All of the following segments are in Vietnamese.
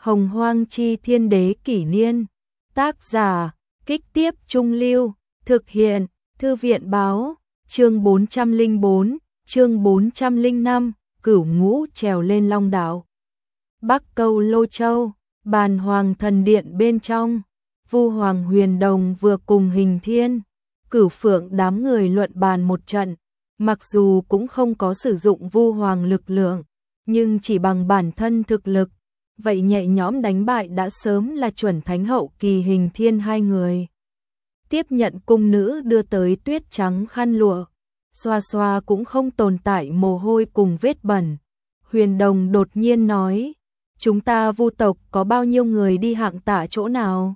Hồng Hoang Chi Thiên Đế Kỷ Niên. Tác giả, Kích Tiếp Trung Lưu. Thực hiện, Thư viện Báo. Chương 404, chương 405, Cửu Ngũ trèo lên Long Đảo. Bắc Câu Lô Châu, Bàn Hoàng Thần Điện bên trong. Vu Hoàng Huyền Đồng vừa cùng Hình Thiên, Cửu Phượng đám người luận bàn một trận. Mặc dù cũng không có sử dụng Vu Hoàng lực lượng, nhưng chỉ bằng bản thân thực lực, vậy nhẹ nhõm đánh bại đã sớm là chuẩn thánh hậu kỳ Hình Thiên hai người. Tiếp nhận cung nữ đưa tới tuyết trắng khăn lụa, xoa xoa cũng không tồn tại mồ hôi cùng vết bẩn. Huyền Đồng đột nhiên nói, chúng ta Vu tộc có bao nhiêu người đi hạng tạ chỗ nào?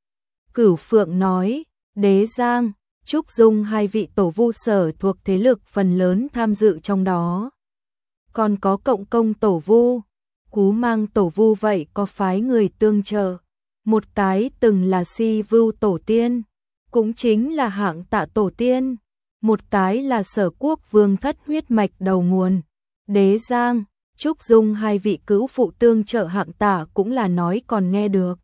Cửu Phượng nói, Đế Giang, Trúc Dung hai vị tổ vu sở thuộc thế lực phần lớn tham dự trong đó. Còn có Cộng Công tổ vu, Cú Mang tổ vu vậy có phái người tương trợ. Một cái từng là Si Vưu tổ tiên, cũng chính là hạng tạ tổ tiên. Một cái là Sở Quốc vương thất huyết mạch đầu nguồn. Đế Giang, Trúc Dung hai vị cữu phụ tương trợ hạng tạ cũng là nói còn nghe được.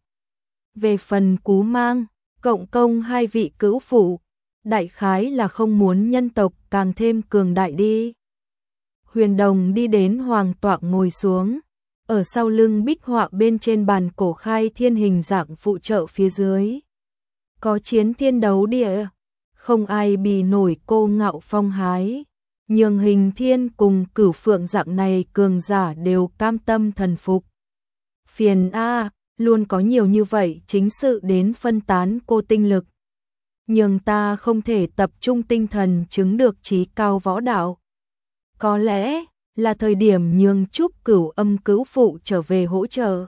Về phần Cú Mang, Cộng Công hai vị cữu phụ, đại khái là không muốn nhân tộc càng thêm cường đại đi. Huyền Đồng đi đến hoàng tọa ngồi xuống, ở sau lưng bích họa bên trên bàn cổ khai thiên hình dạng phụ trợ phía dưới. Có chiến thiên đấu địa, không ai bì nổi cô ngạo phong hái, nhường Hình Thiên cùng Cửu Phượng dạng này cường giả đều cam tâm thần phục. Phiền a, luôn có nhiều như vậy chính sự đến phân tán cô tinh lực, nhường ta không thể tập trung tinh thần chứng được trí cao võ đạo. Có lẽ là thời điểm nhường Trúc Cửu Âm cữu phụ trở về hỗ trợ.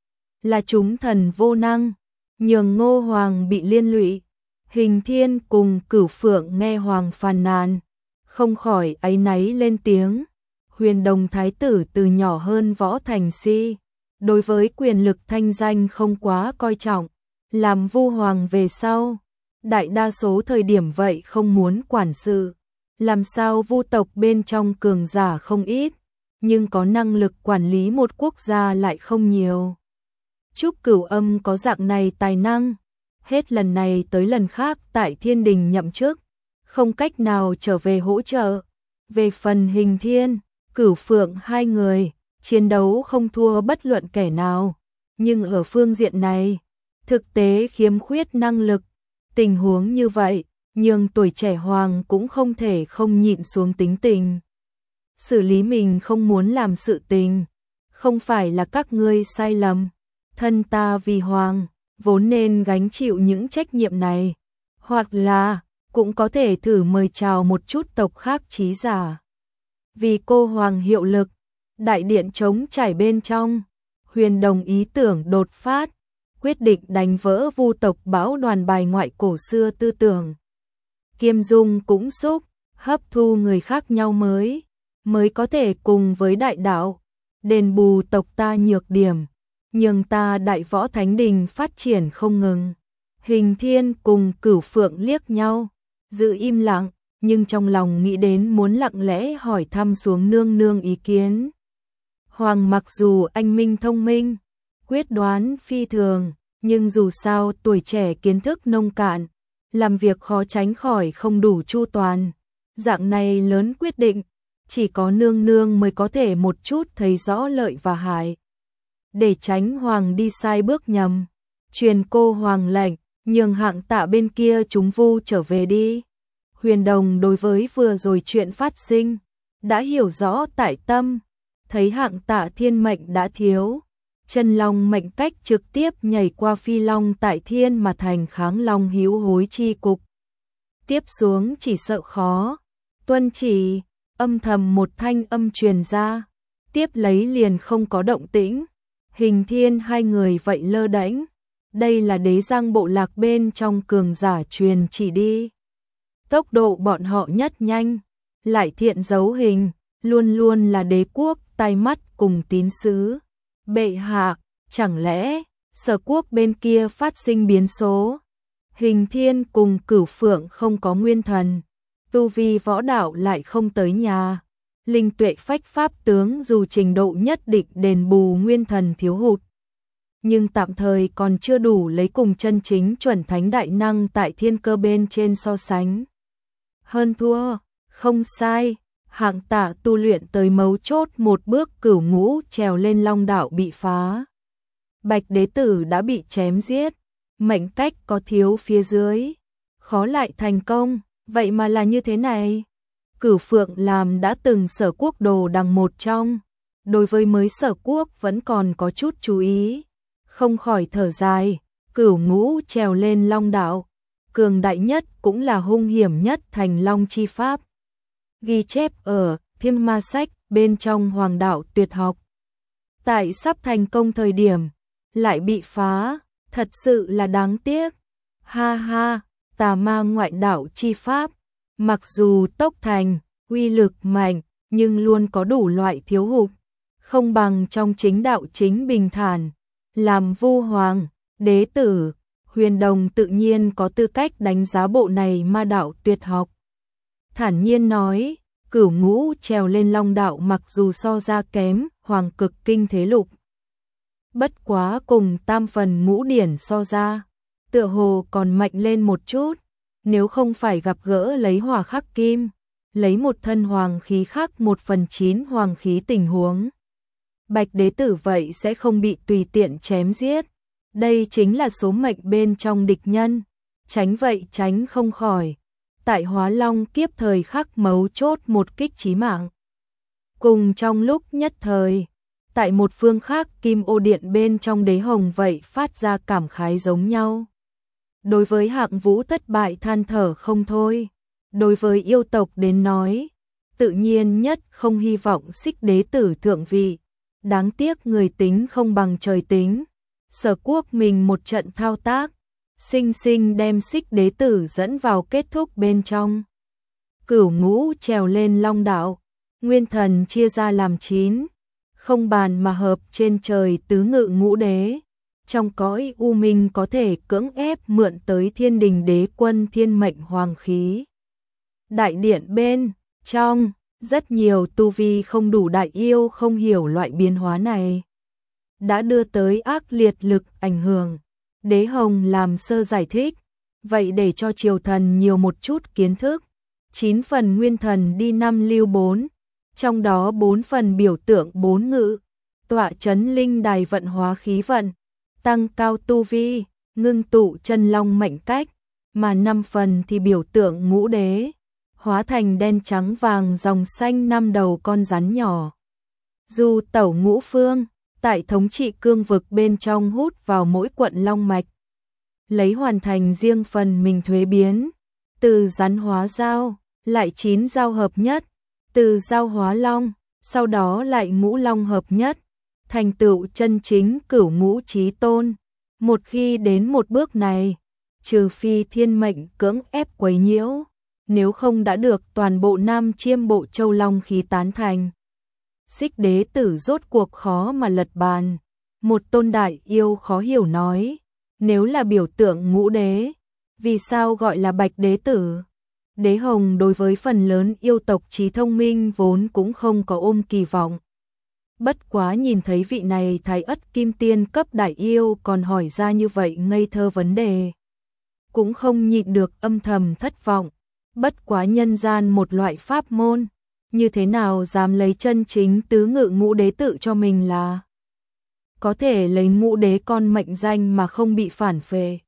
Là chúng thần vô năng, nhường Ngô Hoàng bị liên lụy. Hình Thiên cùng Cửu Phượng nghe Hoàng phàn nàn, không khỏi áy náy lên tiếng. Huyền Đồng thái tử từ nhỏ hơn Võ Thành Si, đối với quyền lực thanh danh không quá coi trọng. Làm Vu Hoàng về sau, đại đa số thời điểm vậy không muốn quản sự. Làm sao Vu tộc bên trong cường giả không ít, nhưng có năng lực quản lý một quốc gia lại không nhiều. Trúc Cửu Âm có dạng này tài năng, hết lần này tới lần khác tại Thiên Đình nhậm chức, không cách nào trở về hỗ trợ. Về phần Hình Thiên, Cửu Phượng hai người, chiến đấu không thua bất luận kẻ nào, nhưng ở phương diện này, thực tế khiếm khuyết năng lực. Tình huống như vậy, nhưng tuổi trẻ Hoàng cũng không thể không nhịn xuống tính tình. Xử lý mình không muốn làm sự tình, không phải là các ngươi sai lầm. Thân ta vì Hoàng, vốn nên gánh chịu những trách nhiệm này. Hoặc là, cũng có thể thử mời chào một chút tộc khác trí giả. Vì cô Hoàng hiệu lực, đại điện trống trải bên trong, Huyền Đồng ý tưởng đột phát, quyết định đánh vỡ Vu tộc bão đoàn bài ngoại cổ xưa tư tưởng. Kiêm Dung cũng xúc, hấp thu người khác nhau mới có thể cùng với đại đạo, đền bù tộc ta nhược điểm, nhường ta Đại Võ Thánh Đình phát triển không ngừng. Hình Thiên cùng Cửu Phượng liếc nhau, giữ im lặng, nhưng trong lòng nghĩ đến muốn lặng lẽ hỏi thăm xuống nương nương ý kiến. Hoàng mặc dù anh minh thông minh, quyết đoán phi thường, nhưng dù sao tuổi trẻ kiến thức nông cạn, làm việc khó tránh khỏi không đủ chu toàn. Dạng này lớn quyết định, chỉ có nương nương mới có thể một chút thấy rõ lợi và hại. Để tránh Hoàng đi sai bước nhầm, truyền cô Hoàng lệnh, nhường hạng tạ bên kia chúng Vu trở về đi. Huyền Đồng đối với vừa rồi chuyện phát sinh, đã hiểu rõ tại tâm, thấy hạng tạ thiên mệnh đã thiếu. Chân long mệnh cách trực tiếp nhảy qua phi long tại thiên mà thành kháng long hữu hối chi cục. Tiếp xuống chỉ sợ khó. Tuân chỉ, âm thầm một thanh âm truyền ra, tiếp lấy liền không có động tĩnh. Hình Thiên hai người vậy lơ đễnh. Đây là Đế Giang bộ lạc bên trong cường giả truyền chỉ đi. Tốc độ bọn họ nhất nhanh, lại thiện dấu hình, luôn luôn là đế quốc tai mắt cùng tín sứ. Bệ hạ, chẳng lẽ Sở Quốc bên kia phát sinh biến số? Hình Thiên cùng Cửu Phượng không có nguyên thần, tu vi võ đạo lại không tới nhà. Linh tuệ phách pháp tướng dù trình độ nhất định đền bù nguyên thần thiếu hụt. nhưng tạm thời còn chưa đủ lấy cùng chân chính chuẩn thánh đại năng tại thiên cơ bên trên so sánh. Hơn thua, không sai, Hạng Tạ tu luyện tới mấu chốt một bước cửu ngũ trèo lên long đạo bị phá. Bạch đế tử đã bị chém giết, mệnh cách có thiếu phía dưới, khó lại thành công, vậy mà là như thế này. Cửu Phượng làm đã từng Sở Quốc đồ đằng một trong, đối với mới Sở Quốc vẫn còn có chút chú ý, không khỏi thở dài, cửu ngũ trèo lên long đạo, cường đại nhất cũng là hung hiểm nhất thành long chi pháp. Ghi chép ở Thiên Ma Sách bên trong Hoàng đạo tuyệt học. Tại sắp thành công thời điểm, lại bị phá, thật sự là đáng tiếc. Ha ha, tà ma ngoại đạo chi pháp, mặc dù tốc thành, uy lực mạnh, nhưng luôn có đủ loại thiếu hụt, không bằng trong chính đạo chính bình thản. Làm Vu Hoàng, đế tử, Huyền Đồng tự nhiên có tư cách đánh giá bộ này ma đạo tuyệt học. Thản nhiên nói, cửu ngũ trèo lên long đạo mặc dù so ra kém Hoàng cực kinh thế lục, bất quá cùng tam phần ngũ điển so ra, tựa hồ còn mạnh lên một chút, nếu không phải gặp gỡ lấy hỏa khắc kim, lấy một thân hoàng khí khắc 1/9 hoàng khí tình huống. Bạch đế tử vậy sẽ không bị tùy tiện chém giết. Đây chính là số mệnh bên trong địch nhân, tránh vậy tránh không khỏi. Tại Hóa Long kiếp thời khắc mấu chốt một kích chí mạng. Cùng trong lúc nhất thời, tại một phương khác Kim Ô Điện bên trong Đế Hồng vậy phát ra cảm khái giống nhau. Đối với Hạng Vũ thất bại than thở không thôi, đối với yêu tộc đến nói, tự nhiên nhất không hy vọng Xích đế tử thượng vị, đáng tiếc người tính không bằng trời tính. Sở Quốc mình một trận thao tác, sinh sinh đem Xích đế tử dẫn vào kết thúc bên trong. Cửu ngũ trèo lên long đạo, nguyên thần chia ra làm 9, không bàn mà hợp trên trời tứ ngự ngũ đế. Trong cõi u minh có thể cưỡng ép mượn tới thiên đình đế quân thiên mệnh hoàng khí. Đại điện bên trong, rất nhiều tu vi không đủ đại yêu không hiểu loại biến hóa này, đã đưa tới ác liệt lực ảnh hưởng. Đế Hồng làm sơ giải thích, vậy để cho triều thần nhiều một chút kiến thức. 9 phần nguyên thần đi 5 lưu 4, trong đó 4 phần biểu tượng 4 ngự, tọa chấn linh đài vận hóa khí vận, tăng cao tu vi, ngưng tụ chân long mệnh cách, mà 5 phần thì biểu tượng ngũ đế, hóa thành đen trắng vàng dòng xanh 5 đầu con rắn nhỏ. Dù tẩu ngũ phương, tại thống trị cương vực bên trong hút vào mỗi quận long mạch, lấy hoàn thành riêng phần mình thuế biến, từ rắn hóa dao, lại 9 dao hợp nhất, từ dao hóa long, sau đó lại ngũ long hợp nhất, thành tựu chân chính cửu ngũ chí tôn. Một khi đến một bước này, trừ phi thiên mệnh cưỡng ép quấy nhiễu, nếu không đã được toàn bộ Nam Chiêm Bộ Châu Long khí tán thành. Xích đế tử rốt cuộc khó mà lật bàn. Một tôn đại yêu khó hiểu nói, nếu là biểu tượng ngũ đế, vì sao gọi là bạch đế tử? Đế Hồng đối với phần lớn yêu tộc trí thông minh vốn cũng không có ôm kỳ vọng. Bất quá nhìn thấy vị này thái ất kim tiên cấp đại yêu còn hỏi ra như vậy ngây thơ vấn đề, cũng không nhịn được âm thầm thất vọng. Bất quá nhân gian một loại pháp môn, như thế nào dám lấy chân chính tứ ngự ngũ đế tự cho mình là có thể lấy ngũ đế con mệnh danh mà không bị phản phệ.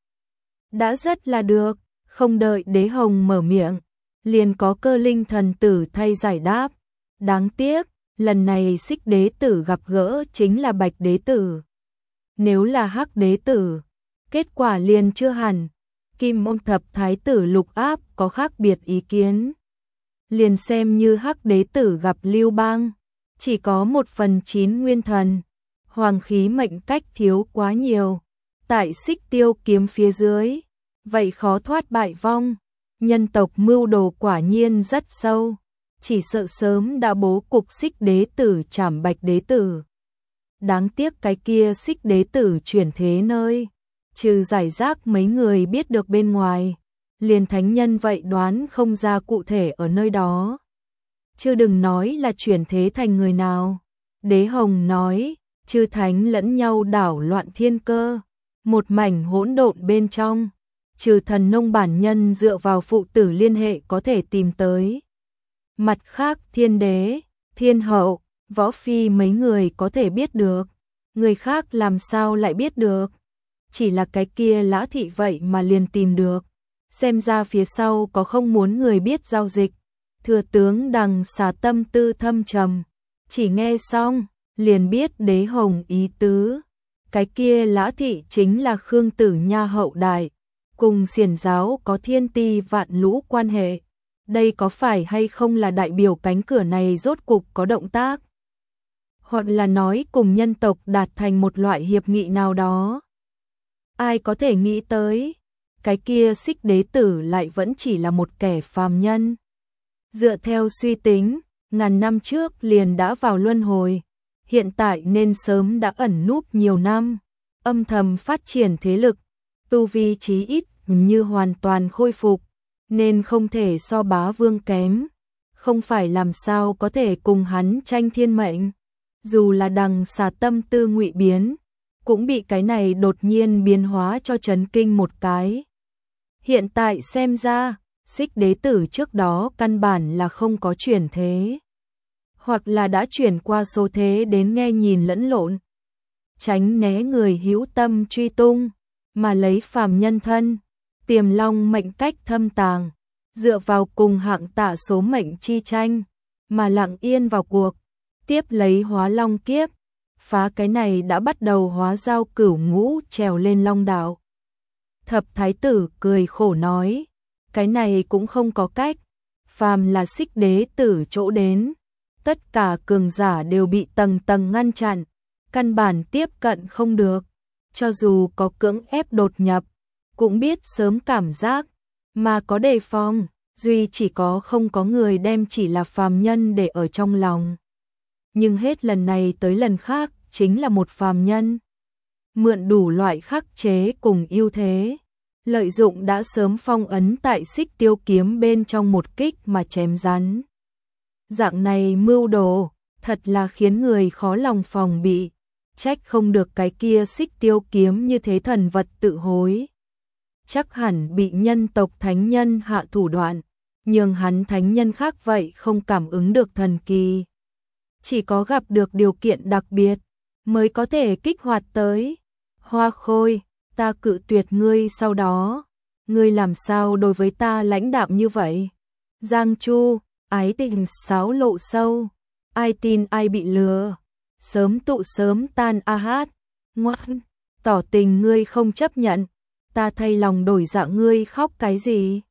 Đã rất là được, không đợi Đế Hồng mở miệng, liền có Cơ Linh thần tử thay giải đáp. Đáng tiếc, lần này Xích đế tử gặp gỡ chính là bạch đế tử. Nếu là hắc đế tử, kết quả liền chưa hẳn. Kim Môn thập thái tử Lục Áp có khác biệt ý kiến. Liền xem như hắc đế tử gặp Lưu Bang, chỉ có 1/9 nguyên thần, hoàng khí mệnh cách thiếu quá nhiều. Tại Xích Tiêu kiếm phía dưới, vậy khó thoát bại vong. Nhân tộc mưu đồ quả nhiên rất sâu, chỉ sợ sớm đã bố cục Xích đế tử trảm bạch đế tử. Đáng tiếc cái kia Xích đế tử chuyển thế nơi, trừ giải rác mấy người biết được bên ngoài, liền thánh nhân vậy đoán không ra cụ thể ở nơi đó. Chứ đừng nói là chuyển thế thành người nào. Đế Hồng nói, chư thánh lẫn nhau đảo loạn thiên cơ, một mảnh hỗn độn bên trong, trừ thần nông bản nhân dựa vào phụ tử liên hệ có thể tìm tới. Mặt khác thiên đế, thiên hậu, võ phi mấy người có thể biết được, người khác làm sao lại biết được, chỉ là cái kia Lã Thị vậy mà liền tìm được, xem ra phía sau có không muốn người biết giao dịch. Thừa tướng Đằng Xà tâm tư thâm trầm, chỉ nghe xong, liền biết Đế Hồng ý tứ. Cái kia Lã Thị chính là Khương Tử Nha hậu đại, cùng Xiển giáo có thiên ti vạn lũ quan hệ. Đây có phải hay không là đại biểu cánh cửa này rốt cục có động tác? Hoặc là nói cùng nhân tộc đạt thành một loại hiệp nghị nào đó? Ai có thể nghĩ tới, cái kia Xích đế tử lại vẫn chỉ là một kẻ phàm nhân. Dựa theo suy tính, ngàn năm trước liền đã vào luân hồi, hiện tại nên sớm đã ẩn núp nhiều năm, âm thầm phát triển thế lực, tu vi chí ít như hoàn toàn khôi phục, nên không thể so Bá Vương kém, không phải làm sao có thể cùng hắn tranh thiên mệnh. Dù là Đằng Xà tâm tư ngụy biến, cũng bị cái này đột nhiên biến hóa cho chấn kinh một cái. Hiện tại xem ra, Xích đế tử trước đó căn bản là không có chuyển thế, hoặc là đã chuyển qua số thế đến nghe nhìn lẫn lộn, tránh né người hữu tâm truy tung, mà lấy phàm nhân thân, tiềm long mệnh cách thâm tàng, dựa vào cùng hạng tạ số mệnh chi tranh, mà lặng yên vào cuộc, tiếp lấy hóa long kiếp, phá cái này đã bắt đầu hóa giao cửu ngũ trèo lên long đạo. Thập thái tử cười khổ nói, cái này cũng không có cách, phàm là Xích đế tử chỗ đến, tất cả cường giả đều bị tầng tầng ngăn chặn, căn bản tiếp cận không được, cho dù có cưỡng ép đột nhập, cũng biết sớm cảm giác, mà có đề phòng, duy chỉ có không có người đem chỉ là phàm nhân để ở trong lòng. Nhưng hết lần này tới lần khác, chính là một phàm nhân. Mượn đủ loại khắc chế cùng ưu thế, lợi dụng đã sớm phong ấn tại Xích tiêu kiếm bên trong một kích mà chém rắn. Dạng này mưu đồ, thật là khiến người khó lòng phòng bị, trách không được cái kia Xích tiêu kiếm như thế thần vật tự hối. Chắc hẳn bị nhân tộc thánh nhân hạ thủ đoạn, nhưng hắn thánh nhân khác vậy không cảm ứng được thần kỳ. Chỉ có gặp được điều kiện đặc biệt, mới có thể kích hoạt tới. Hoa Khôi, ta cự tuyệt ngươi sau đó, ngươi làm sao đối với ta lãnh đạm như vậy? Giang Chu, ái tình sáo lộ sâu, ai tin ai bị lừa, sớm tụ sớm tan a hát, ngoan, tỏ tình ngươi không chấp nhận, ta thay lòng đổi dạ ngươi khóc cái gì?